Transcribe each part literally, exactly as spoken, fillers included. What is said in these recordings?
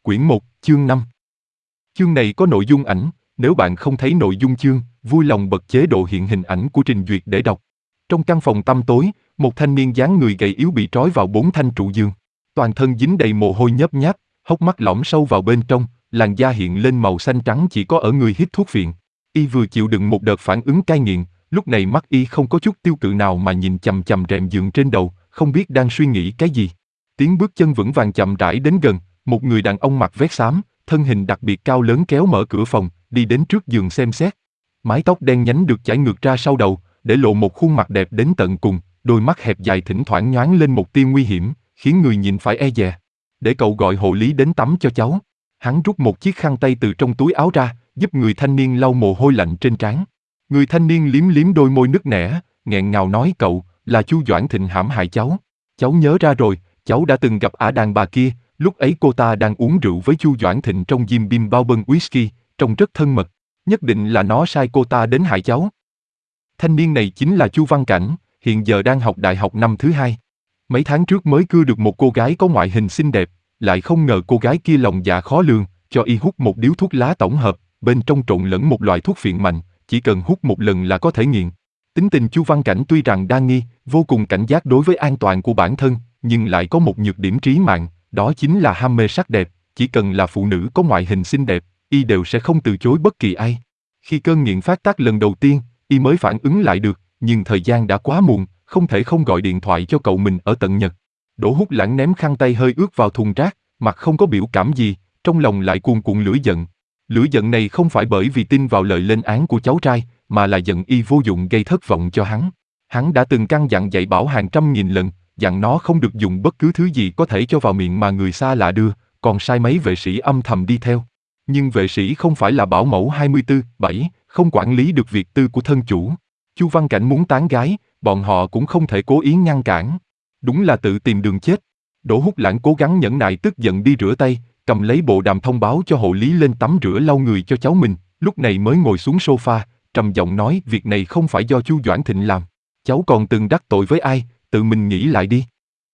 Quyển một, chương năm. Chương này có nội dung ảnh, nếu bạn không thấy nội dung chương, vui lòng bật chế độ hiện hình ảnh của trình duyệt để đọc. Trong căn phòng tăm tối, một thanh niên dáng người gầy yếu bị trói vào bốn thanh trụ giường. Toàn thân dính đầy mồ hôi nhớp nháp, hốc mắt lõm sâu vào bên trong, làn da hiện lên màu xanh trắng chỉ có ở người hít thuốc phiện. Y vừa chịu đựng một đợt phản ứng cai nghiện, lúc này mắt y không có chút tiêu cự nào mà nhìn chằm chằm rèm giường trên đầu, không biết đang suy nghĩ cái gì. Tiếng bước chân vững vàng chậm rãi đến gần, một người đàn ông mặc vest xám, thân hình đặc biệt cao lớn kéo mở cửa phòng, đi đến trước giường xem xét. Mái tóc đen nhánh được chải ngược ra sau đầu, để lộ một khuôn mặt đẹp đến tận cùng, đôi mắt hẹp dài thỉnh thoảng nhoáng lên một tia nguy hiểm, khiến người nhìn phải e dè. Để cậu gọi hộ lý đến tắm cho cháu. Hắn rút một chiếc khăn tay từ trong túi áo ra, giúp người thanh niên lau mồ hôi lạnh trên trán. Người thanh niên liếm liếm đôi môi nứt nẻ, nghẹn ngào nói cậu, là Chu Doãn Thịnh hãm hại cháu. Cháu nhớ ra rồi, cháu đã từng gặp ả đàn bà kia, lúc ấy cô ta đang uống rượu với Chu Doãn Thịnh trong Jim Beam bao bân whisky, trông rất thân mật. Nhất định là nó sai cô ta đến hại cháu. Thanh niên này chính là Chu Văn Cảnh, hiện giờ đang học đại học năm thứ hai. Mấy tháng trước mới cưa được một cô gái có ngoại hình xinh đẹp, lại không ngờ cô gái kia lòng dạ khó lường, cho y hút một điếu thuốc lá tổng hợp, bên trong trộn lẫn một loại thuốc phiện mạnh, chỉ cần hút một lần là có thể nghiện. Tính tình Chu Văn Cảnh tuy rằng đa nghi, vô cùng cảnh giác đối với an toàn của bản thân, nhưng lại có một nhược điểm trí mạng, đó chính là ham mê sắc đẹp, chỉ cần là phụ nữ có ngoại hình xinh đẹp, y đều sẽ không từ chối bất kỳ ai. Khi cơn nghiện phát tác lần đầu tiên, y mới phản ứng lại được, nhưng thời gian đã quá muộn, không thể không gọi điện thoại cho cậu mình ở tận Nhật. Đỗ Hút Lãng ném khăn tay hơi ướt vào thùng rác, mặt không có biểu cảm gì, trong lòng lại cuồn cuộn lửa giận. Lửa giận này không phải bởi vì tin vào lời lên án của cháu trai, mà là giận y vô dụng gây thất vọng cho hắn. Hắn đã từng căn dặn dạy bảo hàng trăm nghìn lần, dặn nó không được dùng bất cứ thứ gì có thể cho vào miệng mà người xa lạ đưa, còn sai mấy vệ sĩ âm thầm đi theo. Nhưng vệ sĩ không phải là bảo mẫu hai mươi tư bảy, không quản lý được việc tư của thân chủ. Chu Văn Cảnh muốn tán gái, bọn họ cũng không thể cố ý ngăn cản. Đúng là tự tìm đường chết. Đỗ Hút Lãng cố gắng nhẫn nại tức giận đi rửa tay, cầm lấy bộ đàm thông báo cho hộ lý lên tắm rửa lau người cho cháu mình, lúc này mới ngồi xuống sofa, trầm giọng nói việc này không phải do Chu Doãn Thịnh làm. Cháu còn từng đắc tội với ai, tự mình nghĩ lại đi.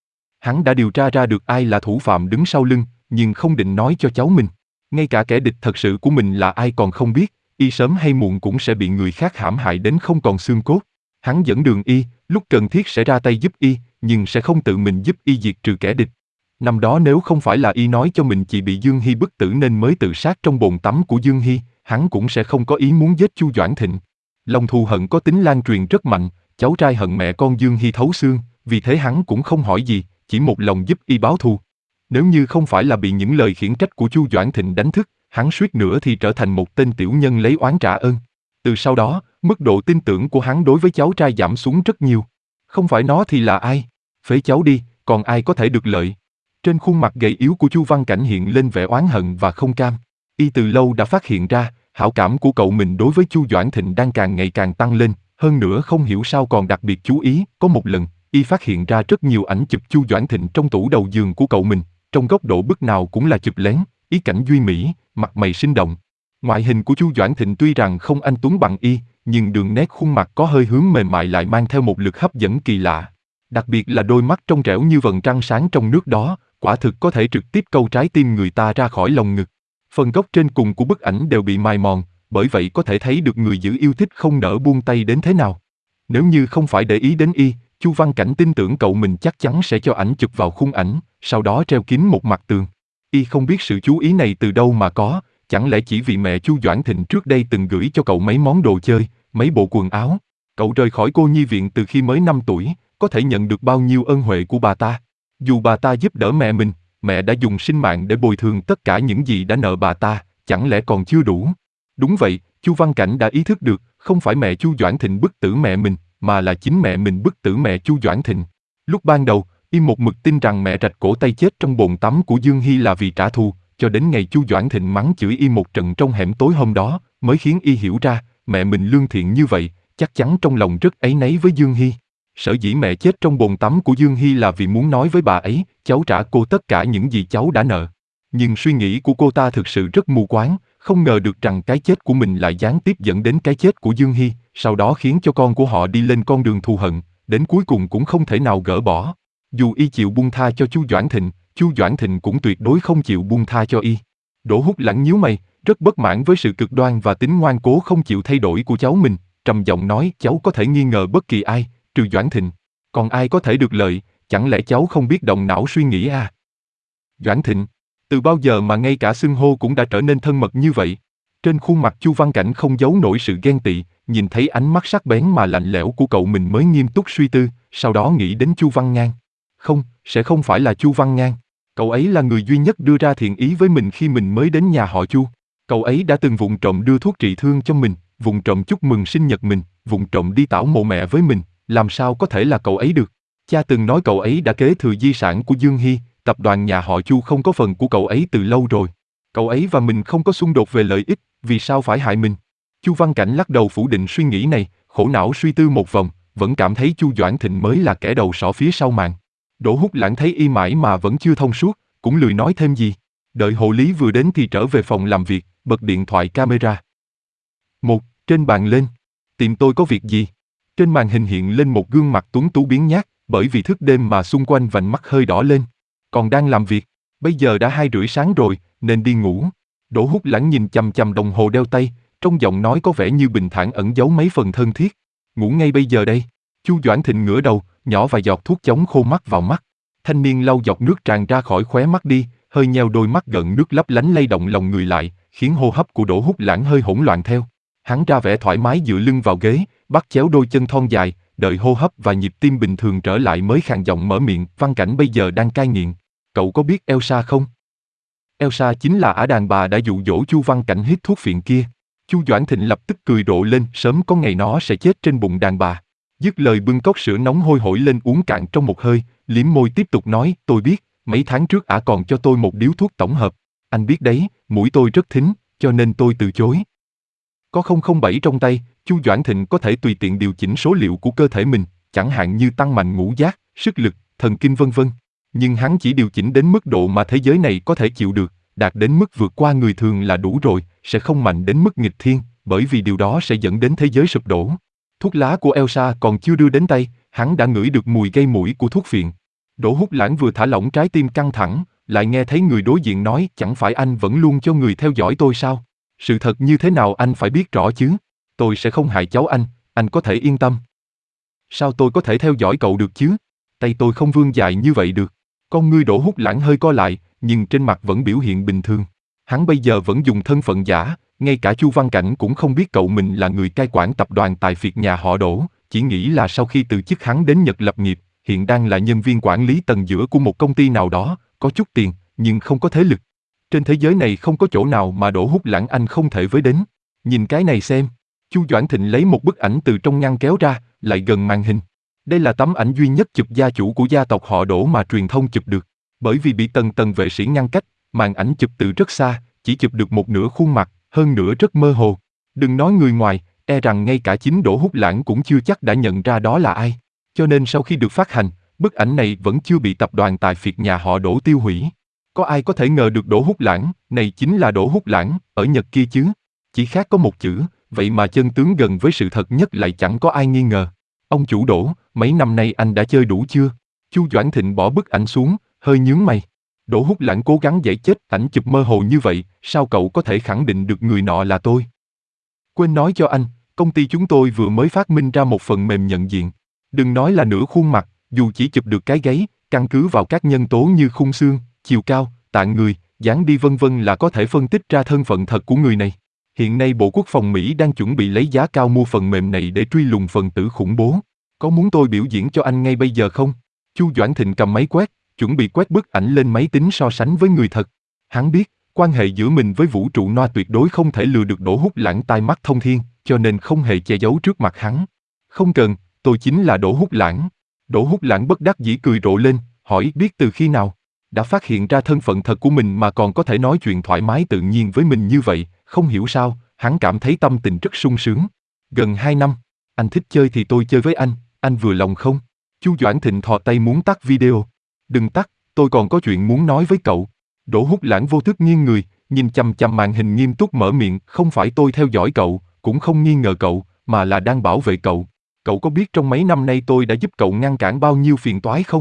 Hắn đã điều tra ra được ai là thủ phạm đứng sau lưng, nhưng không định nói cho cháu mình. Ngay cả kẻ địch thật sự của mình là ai còn không biết, y sớm hay muộn cũng sẽ bị người khác hãm hại đến không còn xương cốt. Hắn dẫn đường y, lúc cần thiết sẽ ra tay giúp y, nhưng sẽ không tự mình giúp y diệt trừ kẻ địch. Năm đó nếu không phải là y nói cho mình chị bị Dương Hy bức tử nên mới tự sát trong bồn tắm của Dương Hy, hắn cũng sẽ không có ý muốn giết Chu Doãn Thịnh. Lòng thù hận có tính lan truyền rất mạnh, cháu trai hận mẹ con Dương Hy thấu xương, vì thế hắn cũng không hỏi gì, chỉ một lòng giúp y báo thù. Nếu như không phải là bị những lời khiển trách của Chu Doãn Thịnh đánh thức, hắn suýt nữa thì trở thành một tên tiểu nhân lấy oán trả ơn. Từ sau đó, mức độ tin tưởng của hắn đối với cháu trai giảm xuống rất nhiều. Không phải nó thì là ai? Phế cháu đi, còn ai có thể được lợi? Trên khuôn mặt gầy yếu của Chu Văn Cảnh hiện lên vẻ oán hận và không cam. Y từ lâu đã phát hiện ra, hảo cảm của cậu mình đối với Chu Doãn Thịnh đang càng ngày càng tăng lên, hơn nữa không hiểu sao còn đặc biệt chú ý, có một lần, y phát hiện ra rất nhiều ảnh chụp Chu Doãn Thịnh trong tủ đầu giường của cậu mình, trong góc độ bức nào cũng là chụp lén, ý cảnh duy mỹ, mặt mày sinh động. Ngoại hình của Chu Doãn Thịnh tuy rằng không anh tuấn bằng y, nhưng đường nét khuôn mặt có hơi hướng mềm mại lại mang theo một lực hấp dẫn kỳ lạ. Đặc biệt là đôi mắt trong trẻo như vầng trăng sáng trong nước đó, quả thực có thể trực tiếp câu trái tim người ta ra khỏi lồng ngực. Phần góc trên cùng của bức ảnh đều bị mài mòn, bởi vậy có thể thấy được người giữ yêu thích không nỡ buông tay đến thế nào. Nếu như không phải để ý đến y, Chu Văn Cảnh tin tưởng cậu mình chắc chắn sẽ cho ảnh chụp vào khung ảnh, sau đó treo kín một mặt tường. Y không biết sự chú ý này từ đâu mà có, chẳng lẽ chỉ vì mẹ Chu Doãn Thịnh trước đây từng gửi cho cậu mấy món đồ chơi, mấy bộ quần áo. Cậu rời khỏi cô nhi viện từ khi mới năm tuổi, có thể nhận được bao nhiêu ân huệ của bà ta. Dù bà ta giúp đỡ mẹ mình, mẹ đã dùng sinh mạng để bồi thường tất cả những gì đã nợ bà ta, chẳng lẽ còn chưa đủ? Đúng vậy, Chu Văn Cảnh đã ý thức được, không phải mẹ Chu Doãn Thịnh bức tử mẹ mình, mà là chính mẹ mình bức tử mẹ Chu Doãn Thịnh. Lúc ban đầu, y một mực tin rằng mẹ rạch cổ tay chết trong bồn tắm của Dương Hy là vì trả thù, cho đến ngày Chu Doãn Thịnh mắng chửi y một trận trong hẻm tối hôm đó, mới khiến y hiểu ra, mẹ mình lương thiện như vậy, chắc chắn trong lòng rất áy náy với Dương Hy. Sở dĩ mẹ chết trong bồn tắm của Dương Hy là vì muốn nói với bà ấy, cháu trả cô tất cả những gì cháu đã nợ. Nhưng suy nghĩ của cô ta thực sự rất mù quáng, không ngờ được rằng cái chết của mình lại gián tiếp dẫn đến cái chết của Dương Hy, sau đó khiến cho con của họ đi lên con đường thù hận, đến cuối cùng cũng không thể nào gỡ bỏ. Dù y chịu buông tha cho Chu Doãn Thịnh, Chu Doãn Thịnh cũng tuyệt đối không chịu buông tha cho y. Đỗ Húc Lãng nhíu mày, rất bất mãn với sự cực đoan và tính ngoan cố không chịu thay đổi của cháu mình, trầm giọng nói cháu có thể nghi ngờ bất kỳ ai, trừ Doãn Thịnh. Còn ai có thể được lợi, chẳng lẽ cháu không biết động não suy nghĩ à? Doãn Thịnh, từ bao giờ mà ngay cả xưng hô cũng đã trở nên thân mật như vậy? Trên khuôn mặt Chu Văn Cảnh không giấu nổi sự ghen tị, nhìn thấy ánh mắt sắc bén mà lạnh lẽo của cậu mình mới nghiêm túc suy tư, sau đó nghĩ đến Chu Văn Ngang. Không, sẽ không phải là Chu Văn Ngang. Cậu ấy là người duy nhất đưa ra thiện ý với mình khi mình mới đến nhà họ Chu. Cậu ấy đã từng vụng trộm đưa thuốc trị thương cho mình, vụng trộm chúc mừng sinh nhật mình, vụng trộm đi tảo mộ mẹ với mình, làm sao có thể là cậu ấy được? Cha từng nói cậu ấy đã kế thừa di sản của Dương Hy, tập đoàn nhà họ Chu không có phần của cậu ấy từ lâu rồi. Cậu ấy và mình không có xung đột về lợi ích, vì sao phải hại mình? Chu Văn Cảnh lắc đầu phủ định suy nghĩ này, khổ não suy tư một vòng, vẫn cảm thấy Chu Doãn Thịnh mới là kẻ đầu sỏ phía sau màn. Đỗ Húc Lãng thấy y mãi mà vẫn chưa thông suốt, cũng lười nói thêm gì. Đợi hộ lý vừa đến thì trở về phòng làm việc, bật điện thoại camera. Một, trên bàn lên. Tìm tôi có việc gì? Trên màn hình hiện lên một gương mặt tuấn tú biếng nhác, bởi vì thức đêm mà xung quanh vành mắt hơi đỏ lên. Còn đang làm việc, bây giờ đã hai rưỡi sáng rồi, nên đi ngủ. Đỗ Húc Lãng nhìn chằm chằm đồng hồ đeo tay, trong giọng nói có vẻ như bình thản ẩn giấu mấy phần thân thiết. Ngủ ngay bây giờ đây. Chu Doãn Thịnh ngửa đầu, nhỏ vài giọt thuốc chống khô mắt vào mắt. Thanh niên lau giọt nước tràn ra khỏi khóe mắt đi, hơi nheo đôi mắt gần nước lấp lánh lay động lòng người lại, khiến hô hấp của Đỗ Húc Lãng hơi hỗn loạn theo. Hắn ra vẻ thoải mái dựa lưng vào ghế, bắt chéo đôi chân thon dài, đợi hô hấp và nhịp tim bình thường trở lại mới khàn giọng mở miệng. Văn Cảnh bây giờ đang cai nghiện. Cậu có biết Elsa không? Elsa chính là ả đàn bà đã dụ dỗ Chu Văn Cảnh hít thuốc phiện kia. Chu Doãn Thịnh lập tức cười rộ lên, sớm có ngày nó sẽ chết trên bụng đàn bà. Dứt lời bưng cốc sữa nóng hôi hổi lên uống cạn trong một hơi, liếm môi tiếp tục nói, tôi biết, mấy tháng trước ả còn cho tôi một điếu thuốc tổng hợp. Anh biết đấy, mũi tôi rất thính, cho nên tôi từ chối. Có không không bảy trong tay, Chu Doãn Thịnh có thể tùy tiện điều chỉnh số liệu của cơ thể mình, chẳng hạn như tăng mạnh ngũ giác, sức lực, thần kinh vân vân. Nhưng hắn chỉ điều chỉnh đến mức độ mà thế giới này có thể chịu được, đạt đến mức vượt qua người thường là đủ rồi, sẽ không mạnh đến mức nghịch thiên, bởi vì điều đó sẽ dẫn đến thế giới sụp đổ. Thuốc lá của Elsa còn chưa đưa đến tay, hắn đã ngửi được mùi gây mũi của thuốc phiện. Đỗ Húc Lãng vừa thả lỏng trái tim căng thẳng, lại nghe thấy người đối diện nói, chẳng phải anh vẫn luôn cho người theo dõi tôi sao? Sự thật như thế nào anh phải biết rõ chứ? Tôi sẽ không hại cháu anh, anh có thể yên tâm. Sao tôi có thể theo dõi cậu được chứ? Tay tôi không vươn dài như vậy được. Con ngươi Đỗ Húc Lãng hơi co lại, nhưng trên mặt vẫn biểu hiện bình thường. Hắn bây giờ vẫn dùng thân phận giả, ngay cả Chu Văn Cảnh cũng không biết cậu mình là người cai quản tập đoàn tài phiệt nhà họ Đỗ, chỉ nghĩ là sau khi từ chức hắn đến Nhật lập nghiệp, hiện đang là nhân viên quản lý tầng giữa của một công ty nào đó, có chút tiền, nhưng không có thế lực. Trên thế giới này không có chỗ nào mà Đỗ Húc Lãng anh không thể với đến. Nhìn cái này xem. Chu Doãn Thịnh lấy một bức ảnh từ trong ngăn kéo ra, lại gần màn hình. Đây là tấm ảnh duy nhất chụp gia chủ của gia tộc họ Đỗ mà truyền thông chụp được. Bởi vì bị tầng tầng vệ sĩ ngăn cách, màn ảnh chụp từ rất xa, chỉ chụp được một nửa khuôn mặt, hơn nữa rất mơ hồ. Đừng nói người ngoài, e rằng ngay cả chính Đỗ Húc Lãng cũng chưa chắc đã nhận ra đó là ai. Cho nên sau khi được phát hành, bức ảnh này vẫn chưa bị tập đoàn tài phiệt nhà họ Đỗ tiêu hủy. Có ai có thể ngờ được Đỗ Húc Lãng, này chính là Đỗ Húc Lãng, ở Nhật kia chứ? Chỉ khác có một chữ, vậy mà chân tướng gần với sự thật nhất lại chẳng có ai nghi ngờ. Ông chủ Đỗ, mấy năm nay anh đã chơi đủ chưa? Chu Doãn Thịnh bỏ bức ảnh xuống, hơi nhướng mày. Đỗ Húc Lãng cố gắng giải chết, ảnh chụp mơ hồ như vậy, sao cậu có thể khẳng định được người nọ là tôi? Quên nói cho anh, công ty chúng tôi vừa mới phát minh ra một phần mềm nhận diện. Đừng nói là nửa khuôn mặt, dù chỉ chụp được cái gáy, căn cứ vào các nhân tố như khung xương, chiều cao, tạng người, dáng đi vân vân là có thể phân tích ra thân phận thật của người này. Hiện nay Bộ Quốc phòng Mỹ đang chuẩn bị lấy giá cao mua phần mềm này để truy lùng phần tử khủng bố. Có muốn tôi biểu diễn cho anh ngay bây giờ không? Chu Doãn Thịnh cầm máy quét, chuẩn bị quét bức ảnh lên máy tính so sánh với người thật. Hắn biết, quan hệ giữa mình với vũ trụ Noa tuyệt đối không thể lừa được Đỗ Húc Lãng tai mắt thông thiên, cho nên không hề che giấu trước mặt hắn. Không cần, tôi chính là Đỗ Húc Lãng. Đỗ Húc Lãng bất đắc dĩ cười rộ lên, hỏi biết từ khi nào? Đã phát hiện ra thân phận thật của mình mà còn có thể nói chuyện thoải mái tự nhiên với mình như vậy, không hiểu sao, hắn cảm thấy tâm tình rất sung sướng. Gần hai năm, anh thích chơi thì tôi chơi với anh, anh vừa lòng không? Chu Doãn Thịnh thò tay muốn tắt video. Đừng tắt, tôi còn có chuyện muốn nói với cậu. Đỗ Húc Lãng vô thức nghiêng người, nhìn chằm chằm màn hình nghiêm túc mở miệng, không phải tôi theo dõi cậu, cũng không nghi ngờ cậu, mà là đang bảo vệ cậu. Cậu có biết trong mấy năm nay tôi đã giúp cậu ngăn cản bao nhiêu phiền toái không?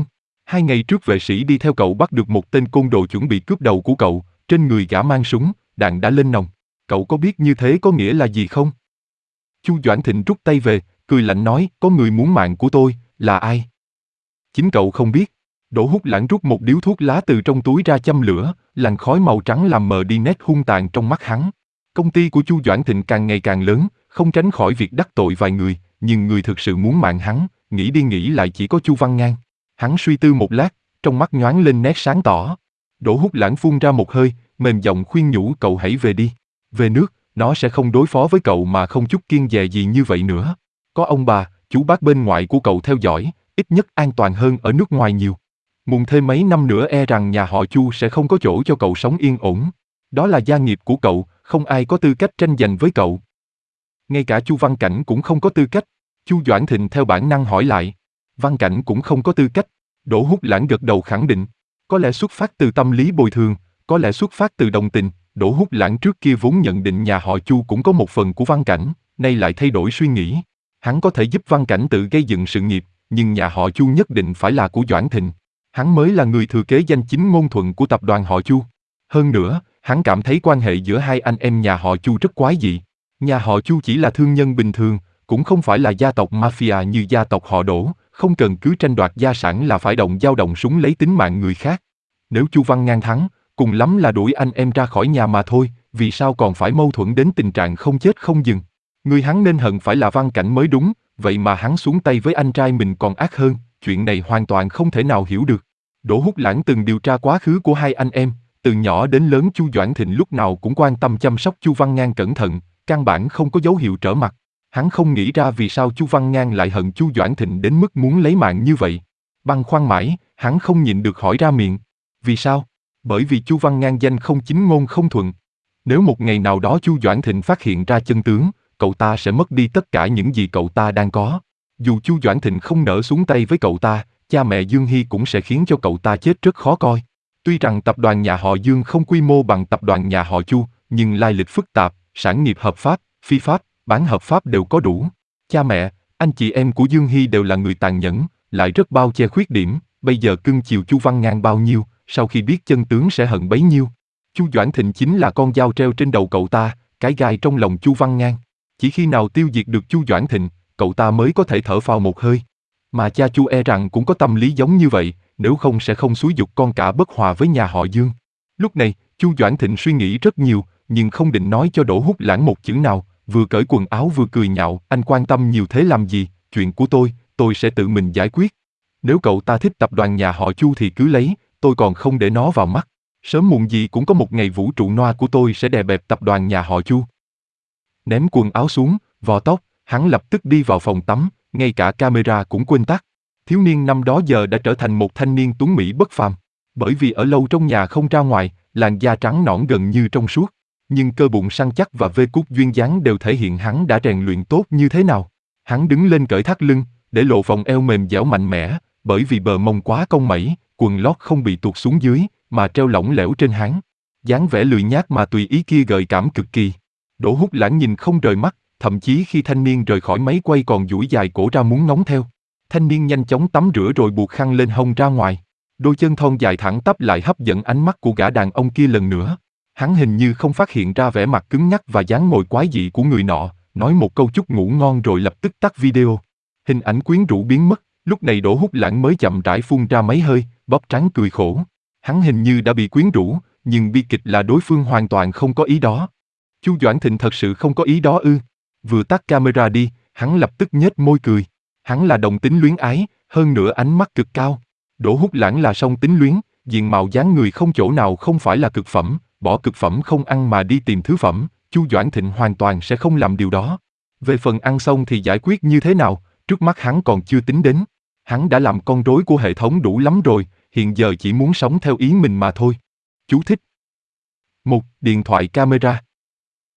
Hai ngày trước vệ sĩ đi theo cậu bắt được một tên côn đồ chuẩn bị cướp đầu của cậu, trên người gã mang súng, đạn đã lên nòng. Cậu có biết như thế có nghĩa là gì không? Chu Doãn Thịnh rút tay về, cười lạnh nói, có người muốn mạng của tôi, là ai? Chính cậu không biết. Đỗ Húc Lãng rút một điếu thuốc lá từ trong túi ra châm lửa, làn khói màu trắng làm mờ đi nét hung tàn trong mắt hắn. Công ty của Chu Doãn Thịnh càng ngày càng lớn, không tránh khỏi việc đắc tội vài người, nhưng người thực sự muốn mạng hắn, nghĩ đi nghĩ lại chỉ có Chu Văn Ngang. Hắn suy tư một lát, trong mắt nhoáng lên nét sáng tỏ. Đỗ Húc Lãng phun ra một hơi, mềm giọng khuyên nhủ cậu hãy về đi. Về nước, nó sẽ không đối phó với cậu mà không chút kiêng dè gì như vậy nữa. Có ông bà, chú bác bên ngoại của cậu theo dõi, ít nhất an toàn hơn ở nước ngoài nhiều. Muộn thêm mấy năm nữa e rằng nhà họ Chu sẽ không có chỗ cho cậu sống yên ổn. Đó là gia nghiệp của cậu, không ai có tư cách tranh giành với cậu. Ngay cả Chu Văn Cảnh cũng không có tư cách. Chu Doãn Thịnh theo bản năng hỏi lại. Văn Cảnh cũng không có tư cách. Đỗ Húc Lãng gật đầu khẳng định. Có lẽ xuất phát từ tâm lý bồi thường, có lẽ xuất phát từ đồng tình. Đỗ Húc Lãng trước kia vốn nhận định nhà họ Chu cũng có một phần của Văn Cảnh, nay lại thay đổi suy nghĩ. Hắn có thể giúp Văn Cảnh tự gây dựng sự nghiệp, nhưng nhà họ Chu nhất định phải là của Doãn Thịnh. Hắn mới là người thừa kế danh chính ngôn thuận của tập đoàn họ Chu. Hơn nữa, hắn cảm thấy quan hệ giữa hai anh em nhà họ Chu rất quái dị. Nhà họ Chu chỉ là thương nhân bình thường, cũng không phải là gia tộc mafia như gia tộc họ Đỗ, không cần cứ tranh đoạt gia sản là phải động dao động súng lấy tính mạng người khác. Nếu Chu Văn Ngang thắng, cùng lắm là đuổi anh em ra khỏi nhà mà thôi, vì sao còn phải mâu thuẫn đến tình trạng không chết không dừng. Người hắn nên hận phải là Văn Cảnh mới đúng, vậy mà hắn xuống tay với anh trai mình còn ác hơn, chuyện này hoàn toàn không thể nào hiểu được. Đỗ Húc Lãng từng điều tra quá khứ của hai anh em, từ nhỏ đến lớn Chu Doãn Thịnh lúc nào cũng quan tâm chăm sóc Chu Văn Ngang cẩn thận, căn bản không có dấu hiệu trở mặt. Hắn không nghĩ ra vì sao Chu Văn Ngang lại hận Chu Doãn Thịnh đến mức muốn lấy mạng như vậy. Băn khoăn mãi, hắn không nhịn được hỏi ra miệng. Vì sao? Bởi vì Chu Văn Ngang danh không chính ngôn không thuận. Nếu một ngày nào đó Chu Doãn Thịnh phát hiện ra chân tướng, cậu ta sẽ mất đi tất cả những gì cậu ta đang có. Dù Chu Doãn Thịnh không nỡ xuống tay với cậu ta, cha mẹ Dương Hy cũng sẽ khiến cho cậu ta chết rất khó coi. Tuy rằng tập đoàn nhà họ Dương không quy mô bằng tập đoàn nhà họ Chu, nhưng lai lịch phức tạp, sản nghiệp hợp pháp, phi pháp, bán hợp pháp đều có đủ. Cha mẹ, anh chị em của Dương Hy đều là người tàn nhẫn, lại rất bao che khuyết điểm, bây giờ cưng chiều Chu Văn Ngang bao nhiêu, sau khi biết chân tướng sẽ hận bấy nhiêu. Chu Doãn Thịnh chính là con dao treo trên đầu cậu ta, cái gai trong lòng Chu Văn Ngang. Chỉ khi nào tiêu diệt được Chu Doãn Thịnh, cậu ta mới có thể thở phào một hơi. Mà cha Chu e rằng cũng có tâm lý giống như vậy, nếu không sẽ không xúi giục con cả bất hòa với nhà họ Dương. Lúc này, Chu Doãn Thịnh suy nghĩ rất nhiều, nhưng không định nói cho Đỗ Húc Lãng một chữ nào, vừa cởi quần áo vừa cười nhạo, anh quan tâm nhiều thế làm gì, chuyện của tôi, tôi sẽ tự mình giải quyết. Nếu cậu ta thích tập đoàn nhà họ Chu thì cứ lấy, tôi còn không để nó vào mắt. Sớm muộn gì cũng có một ngày vũ trụ noa của tôi sẽ đè bẹp tập đoàn nhà họ Chu. Ném quần áo xuống, vò tóc, hắn lập tức đi vào phòng tắm, ngay cả camera cũng quên tắt. Thiếu niên năm đó giờ đã trở thành một thanh niên tuấn mỹ bất phàm. Bởi vì ở lâu trong nhà không ra ngoài, làn da trắng nõn gần như trong suốt. Nhưng cơ bụng săn chắc và vê cút duyên dáng đều thể hiện hắn đã rèn luyện tốt như thế nào. Hắn đứng lên cởi thắt lưng, để lộ vòng eo mềm dẻo mạnh mẽ, bởi vì bờ mông quá cong mẩy, quần lót không bị tuột xuống dưới, mà treo lỏng lẻo trên hắn. Dáng vẻ lười nhác mà tùy ý kia gợi cảm cực kỳ. Đỗ Húc Lãng nhìn không rời mắt, thậm chí khi thanh niên rời khỏi máy quay còn duỗi dài cổ ra muốn ngóng theo. Thanh niên nhanh chóng tắm rửa rồi buộc khăn lên hông ra ngoài. Đôi chân thon dài thẳng tắp lại hấp dẫn ánh mắt của gã đàn ông kia lần nữa. Hắn hình như không phát hiện ra vẻ mặt cứng nhắc và dáng ngồi quái dị của người nọ, nói một câu chúc ngủ ngon rồi lập tức tắt video. Hình ảnh quyến rũ biến mất, lúc này Đỗ Húc Lãng mới chậm rãi phun ra mấy hơi, bóp trán cười khổ. Hắn hình như đã bị quyến rũ, nhưng bi kịch là đối phương hoàn toàn không có ý đó. Chu Doãn Thịnh thật sự không có ý đó ư? Vừa tắt camera đi, hắn lập tức nhếch môi cười. Hắn là đồng tính luyến ái, hơn nữa ánh mắt cực cao. Đỗ Húc Lãng là song tính luyến, diện mạo dáng người không chỗ nào không phải là cực phẩm, bỏ cực phẩm không ăn mà đi tìm thứ phẩm, Chu Doãn Thịnh hoàn toàn sẽ không làm điều đó. Về phần ăn xong thì giải quyết như thế nào, trước mắt hắn còn chưa tính đến. Hắn đã làm con rối của hệ thống đủ lắm rồi, hiện giờ chỉ muốn sống theo ý mình mà thôi. Chú thích. Một. Điện thoại camera.